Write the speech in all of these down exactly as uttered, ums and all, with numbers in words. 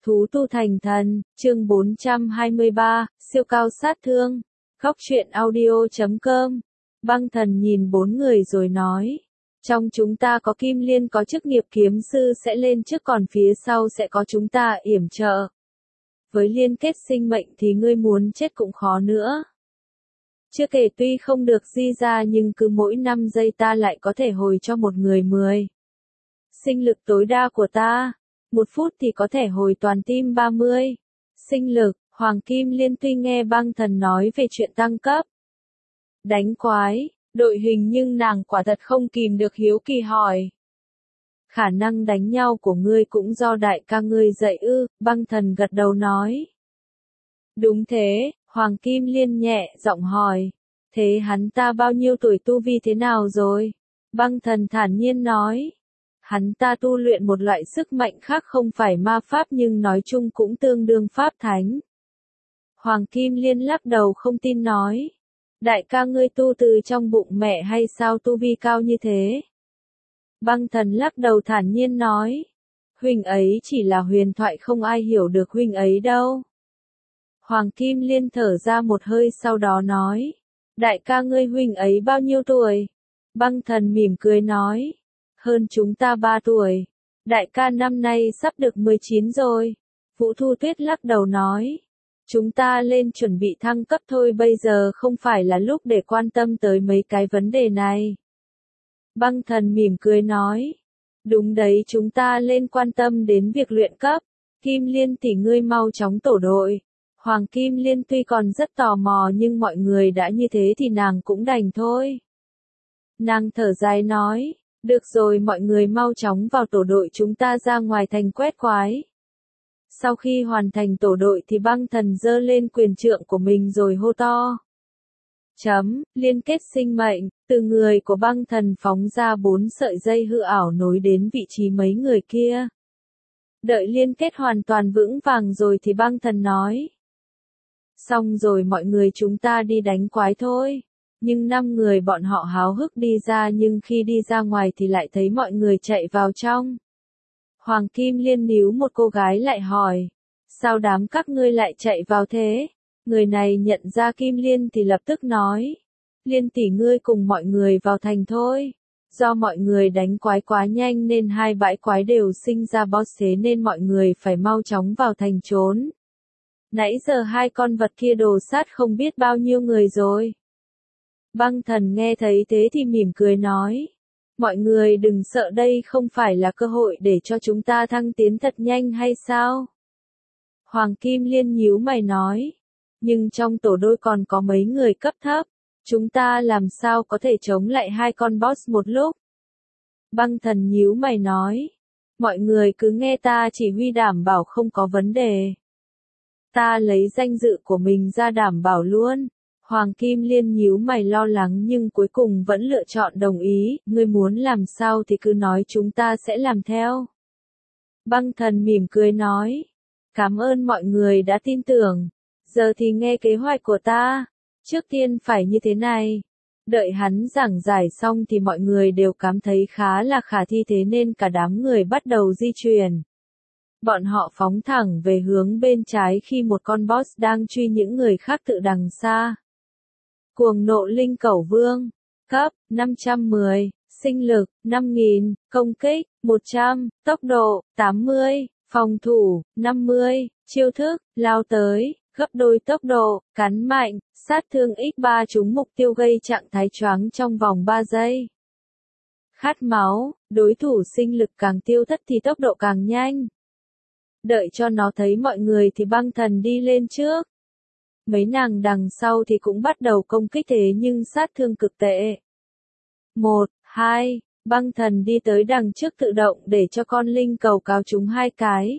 Thú tu thành thần, chương bốn trăm hai mươi ba, siêu cao sát thương. Góc truyện audio chấm com. Băng thần nhìn bốn người rồi nói. Trong chúng ta có Kim Liên có chức nghiệp kiếm sư sẽ lên trước, còn phía sau sẽ có chúng ta yểm trợ. Với liên kết sinh mệnh thì ngươi muốn chết cũng khó nữa. Chưa kể tuy không được di ra nhưng cứ mỗi năm giây ta lại có thể hồi cho một người mười. Sinh lực tối đa của ta. Một phút thì có thể hồi toàn tim ba mươi. Sinh lực, Hoàng Kim Liên tuy nghe băng thần nói về chuyện tăng cấp. Đánh quái, đội hình nhưng nàng quả thật không kìm được hiếu kỳ hỏi. Khả năng đánh nhau của ngươi cũng do đại ca ngươi dạy ư, băng thần gật đầu nói. Đúng thế, Hoàng Kim Liên nhẹ giọng hỏi. Thế hắn ta bao nhiêu tuổi, tu vi thế nào rồi? Băng thần thản nhiên nói. Hắn ta tu luyện một loại sức mạnh khác không phải ma pháp nhưng nói chung cũng tương đương pháp thánh. Hoàng Kim Liên lắc đầu không tin nói. Đại ca ngươi tu từ trong bụng mẹ hay sao tu vi cao như thế? Băng thần lắc đầu thản nhiên nói. Huynh ấy chỉ là huyền thoại, không ai hiểu được huynh ấy đâu. Hoàng Kim Liên thở ra một hơi sau đó nói. Đại ca ngươi huynh ấy bao nhiêu tuổi? Băng thần mỉm cười nói. Hơn chúng ta ba tuổi. Đại ca năm nay sắp được mười chín rồi. Vũ Thu Tuyết lắc đầu nói. Chúng ta lên chuẩn bị thăng cấp thôi, bây giờ không phải là lúc để quan tâm tới mấy cái vấn đề này. Băng thần mỉm cười nói. Đúng đấy, chúng ta lên quan tâm đến việc luyện cấp. Kim Liên tỷ ngươi mau chóng tổ đội. Hoàng Kim Liên tuy còn rất tò mò nhưng mọi người đã như thế thì nàng cũng đành thôi. Nàng thở dài nói. Được rồi, mọi người mau chóng vào tổ đội, chúng ta ra ngoài thành quét quái. Sau khi hoàn thành tổ đội thì băng thần giơ lên quyền trượng của mình rồi hô to. Chấm, liên kết sinh mệnh, từ người của băng thần phóng ra bốn sợi dây hư ảo nối đến vị trí mấy người kia. Đợi liên kết hoàn toàn vững vàng rồi thì băng thần nói. Xong rồi mọi người, chúng ta đi đánh quái thôi. Nhưng năm người bọn họ háo hức đi ra, nhưng khi đi ra ngoài thì lại thấy mọi người chạy vào trong. Hoàng Kim Liên níu một cô gái lại hỏi. Sao đám các ngươi lại chạy vào thế? Người này nhận ra Kim Liên thì lập tức nói. Liên tỷ ngươi cùng mọi người vào thành thôi. Do mọi người đánh quái quá nhanh nên hai bãi quái đều sinh ra boss, thế nên mọi người phải mau chóng vào thành trốn. Nãy giờ hai con vật kia đồ sát không biết bao nhiêu người rồi. Băng thần nghe thấy thế thì mỉm cười nói. Mọi người đừng sợ, đây không phải là cơ hội để cho chúng ta thăng tiến thật nhanh hay sao? Hoàng Kim Liên nhíu mày nói. Nhưng trong tổ đội còn có mấy người cấp thấp. Chúng ta làm sao có thể chống lại hai con boss một lúc? Băng thần nhíu mày nói. Mọi người cứ nghe ta chỉ huy, đảm bảo không có vấn đề. Ta lấy danh dự của mình ra đảm bảo luôn. Hoàng Kim Liên nhíu mày lo lắng nhưng cuối cùng vẫn lựa chọn đồng ý. Ngươi muốn làm sao thì cứ nói, chúng ta sẽ làm theo. Băng thần mỉm cười nói. Cảm ơn mọi người đã tin tưởng. Giờ thì nghe kế hoạch của ta. Trước tiên phải như thế này. Đợi hắn giảng giải xong thì mọi người đều cảm thấy khá là khả thi, thế nên cả đám người bắt đầu di chuyển. Bọn họ phóng thẳng về hướng bên trái khi một con boss đang truy những người khác từ đằng xa. Cuồng nộ linh cẩu vương, cấp năm trăm mười, sinh lực năm nghìn, công kích một trăm, tốc độ tám mươi, phòng thủ năm mươi, chiêu thức lao tới, gấp đôi tốc độ, cắn mạnh, sát thương nhân ba, trúng mục tiêu gây trạng thái choáng trong vòng ba giây. Khát máu, đối thủ sinh lực càng tiêu thất thì tốc độ càng nhanh. Đợi cho nó thấy mọi người thì băng thần đi lên trước. Mấy nàng đằng sau thì cũng bắt đầu công kích, thế nhưng sát thương cực tệ. Một, hai, băng thần đi tới đằng trước tự động để cho con linh cầu cáo trúng hai cái.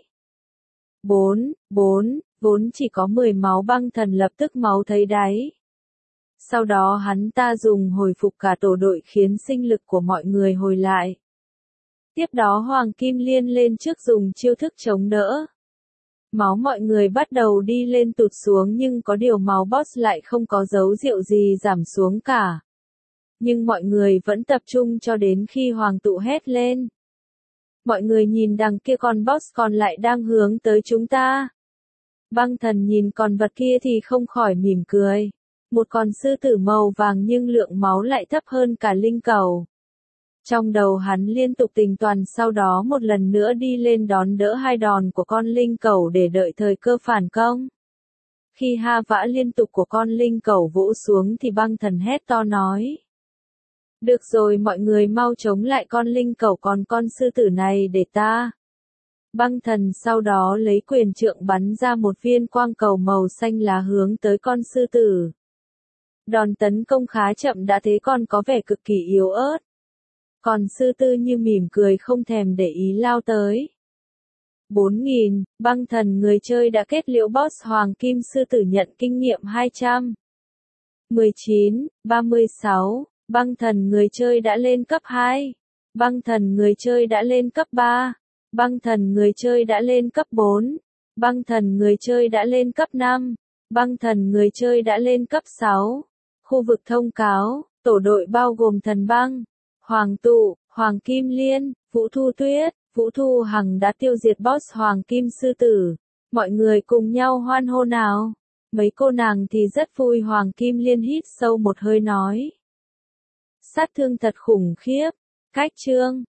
Bốn, bốn, vốn chỉ có mười máu, băng thần lập tức máu thấy đáy. Sau đó hắn ta dùng hồi phục cả tổ đội khiến sinh lực của mọi người hồi lại. Tiếp đó Hoàng Kim Liên lên trước dùng chiêu thức chống đỡ. Máu mọi người bắt đầu đi lên tụt xuống nhưng có điều máu boss lại không có dấu hiệu gì giảm xuống cả. Nhưng mọi người vẫn tập trung cho đến khi Hoàng tụ hét lên. Mọi người nhìn đằng kia con boss còn lại đang hướng tới chúng ta. Băng thần nhìn con vật kia thì không khỏi mỉm cười. Một con sư tử màu vàng nhưng lượng máu lại thấp hơn cả linh cẩu. Trong đầu hắn liên tục tính toán sau đó một lần nữa đi lên đón đỡ hai đòn của con linh cẩu để đợi thời cơ phản công. Khi ha vã liên tục của con linh cẩu vỗ xuống thì băng thần hét to nói. Được rồi, mọi người mau chống lại con linh cẩu, còn con sư tử này để ta. Băng thần sau đó lấy quyền trượng bắn ra một viên quang cầu màu xanh lá hướng tới con sư tử. Đòn tấn công khá chậm đã thế còn có vẻ cực kỳ yếu ớt. Còn sư tử như mỉm cười không thèm để ý lao tới. bốn nghìn, băng thần người chơi đã kết liễu boss Hoàng Kim Sư Tử nhận kinh nghiệm hai trăm. mười chín, ba mươi sáu, băng thần người chơi đã lên cấp hai. Băng thần người chơi đã lên cấp ba. Băng thần người chơi đã lên cấp bốn. Băng thần người chơi đã lên cấp năm. Băng thần người chơi đã lên cấp sáu. Khu vực thông cáo, tổ đội bao gồm Thần Băng, Hoàng Tụ, Hoàng Kim Liên, Vũ Thu Tuyết, Vũ Thu Hằng đã tiêu diệt boss Hoàng Kim Sư Tử. Mọi người cùng nhau hoan hô nào. Mấy cô nàng thì rất vui. Hoàng Kim Liên hít sâu một hơi nói. Sát thương thật khủng khiếp. Cách chương